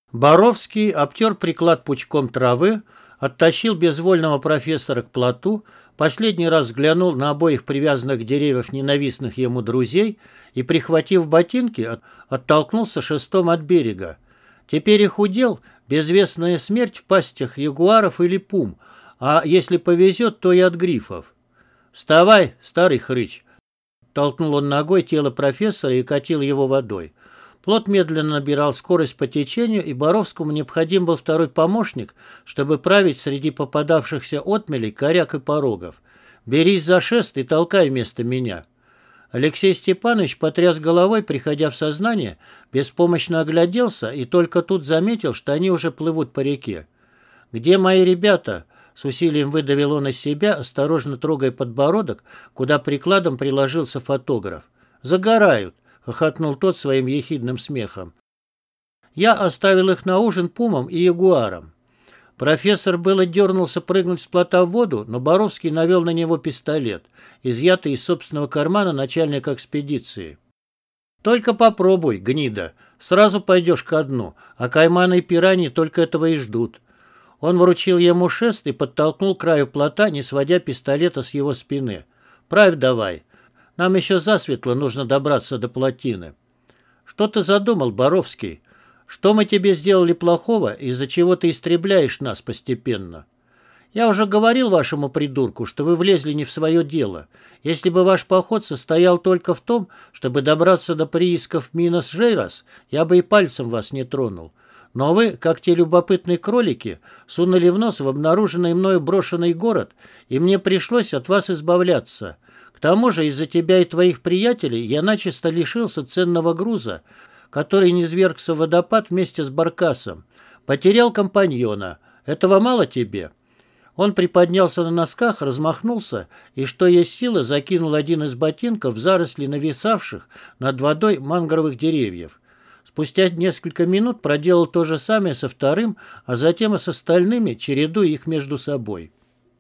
Боровский обтер приклад пучком травы, оттащил безвольного профессора к плоту, последний раз взглянул на обоих привязанных к деревьям ненавистных ему друзей и, прихватив ботинки, оттолкнулся шестом от берега. Теперь их удел безвестная смерть в пастях ягуаров или пум, а если повезет, то и от грифов. «Вставай, старый хрыч!» Толкнул он ногой тело профессора и катил его водой. Плот медленно набирал скорость по течению, и Боровскому необходим был второй помощник, чтобы править среди попадавшихся отмелей, коряк и порогов. «Берись за шест и толкай вместо меня». Алексей Степанович потряс головой, приходя в сознание, беспомощно огляделся и только тут заметил, что они уже плывут по реке. «Где мои ребята?» — с усилием выдавил он из себя, осторожно трогая подбородок, куда прикладом приложился фотограф. «Загорают!» — хохотнул тот своим ехидным смехом. «Я оставил их на ужин пумам и ягуарам». Профессор было дернулся прыгнуть с плота в воду, но Боровский навел на него пистолет, изъятый из собственного кармана начальника экспедиции. «Только попробуй, гнида, сразу пойдешь ко дну, а кайманы и пираньи только этого и ждут». Он вручил ему шест и подтолкнул к краю плота, не сводя пистолета с его спины. «Правь давай. Нам еще засветло нужно добраться до плотины». «Что ты задумал, Боровский? Что мы тебе сделали плохого, из-за чего ты истребляешь нас постепенно?» «Я уже говорил вашему придурку, что вы влезли не в свое дело. Если бы ваш поход состоял только в том, чтобы добраться до приисков Минас-Жейрос, я бы и пальцем вас не тронул. Но вы, как те любопытные кролики, сунули в нос в обнаруженный мною брошенный город, и мне пришлось от вас избавляться. К тому же из-за тебя и твоих приятелей я начисто лишился ценного груза, который низвергся в водопад вместе с баркасом. Потерял компаньона. Этого мало тебе?» Он приподнялся на носках, размахнулся и, что есть силы, закинул один из ботинков в заросли нависавших над водой мангровых деревьев. Спустя несколько минут проделал то же самое со вторым, а затем и с остальными, чередуя их между собой.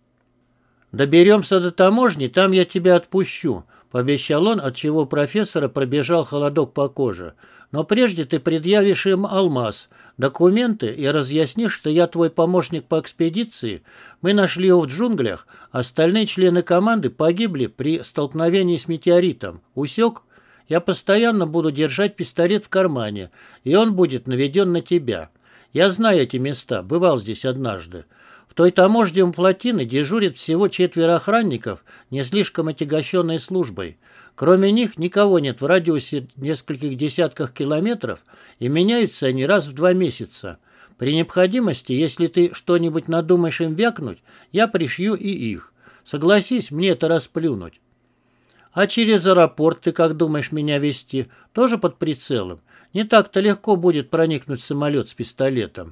«Доберемся до таможни, там я тебя отпущу», — пообещал он, отчего у профессора пробежал холодок по коже. «Но прежде ты предъявишь им алмаз, документы и разъяснишь, что я твой помощник по экспедиции. Мы нашли его в джунглях, остальные члены команды погибли при столкновении с метеоритом. Усек? Я постоянно буду держать пистолет в кармане, и он будет наведен на тебя. Я знаю эти места, бывал здесь однажды. В той таможне у плотины дежурит всего 4 охранников, не слишком отягощенные службой. Кроме них никого нет в радиусе нескольких десятков километров, и меняются они раз в 2 месяца. При необходимости, если ты что-нибудь надумаешь им вякнуть, я пришью и их. Согласись, мне это расплюнуть. А через аэропорт ты как думаешь меня везти? Тоже под прицелом? Не так-то легко будет проникнуть в самолет с пистолетом».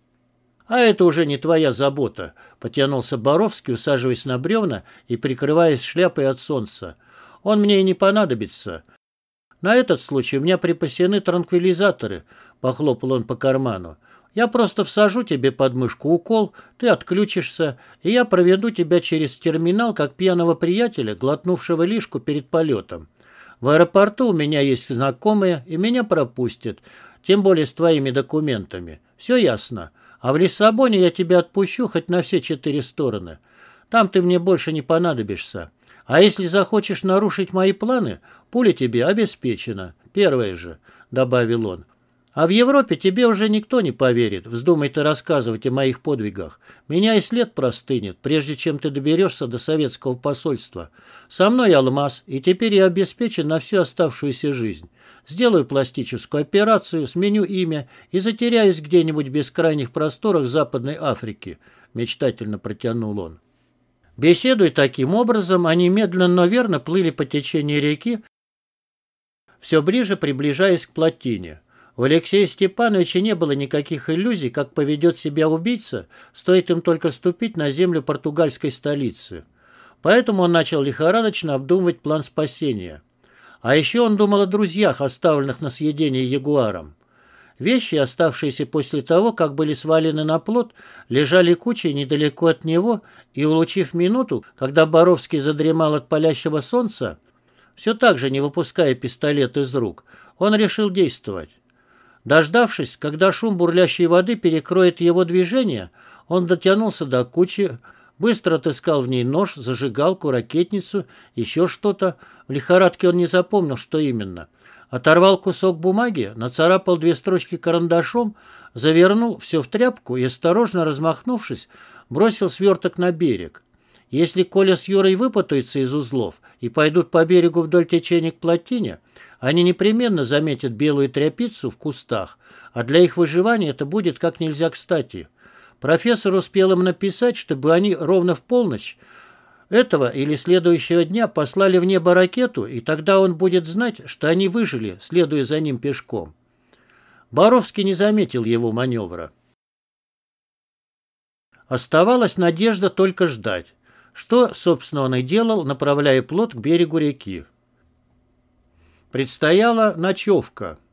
«А это уже не твоя забота», — потянулся Боровский, усаживаясь на бревна и прикрываясь шляпой от солнца. «Он мне и не понадобится. На этот случай у меня припасены транквилизаторы», — похлопал он по карману. «Я просто всажу тебе под мышку укол, ты отключишься, и я проведу тебя через терминал, как пьяного приятеля, глотнувшего лишку перед полетом. В аэропорту у меня есть знакомые, и меня пропустят, тем более с твоими документами. Все ясно. А в Лиссабоне я тебя отпущу хоть на все 4 стороны. Там ты мне больше не понадобишься. А если захочешь нарушить мои планы, пуля тебе обеспечена. Первая же», — добавил он. «А в Европе тебе уже никто не поверит, вздумай ты рассказывать о моих подвигах. Меня и след простынет, прежде чем ты доберешься до советского посольства. Со мной алмаз, и теперь я обеспечен на всю оставшуюся жизнь. Сделаю пластическую операцию, сменю имя и затеряюсь где-нибудь в бескрайних просторах Западной Африки», — мечтательно протянул он. Беседуя таким образом, они медленно, но верно плыли по течению реки, все ближе приближаясь к плотине. У Алексея Степановича не было никаких иллюзий, как поведет себя убийца, стоит им только ступить на землю португальской столицы. Поэтому он начал лихорадочно обдумывать план спасения. А еще он думал о друзьях, оставленных на съедение ягуаром. Вещи, оставшиеся после того, как были свалены на плот, лежали кучей недалеко от него, и, улучив минуту, когда Боровский задремал от палящего солнца, все так же, не выпуская пистолет из рук, он решил действовать. Дождавшись, когда шум бурлящей воды перекроет его движение, он дотянулся до кучи, быстро отыскал в ней нож, зажигалку, ракетницу, еще что-то. В лихорадке он не запомнил, что именно. Оторвал кусок бумаги, нацарапал 2 строчки карандашом, завернул все в тряпку и, осторожно размахнувшись, бросил сверток на берег. Если Коля с Юрой выпутаются из узлов и пойдут по берегу вдоль течения к плотине, они непременно заметят белую тряпицу в кустах, а для их выживания это будет как нельзя кстати. Профессор успел им написать, чтобы они ровно в полночь этого или следующего дня послали в небо ракету, и тогда он будет знать, что они выжили, следуя за ним пешком. Боровский не заметил его маневра. Оставалась надежда только ждать, что, собственно, он и делал, направляя плот к берегу реки. Предстояла ночевка.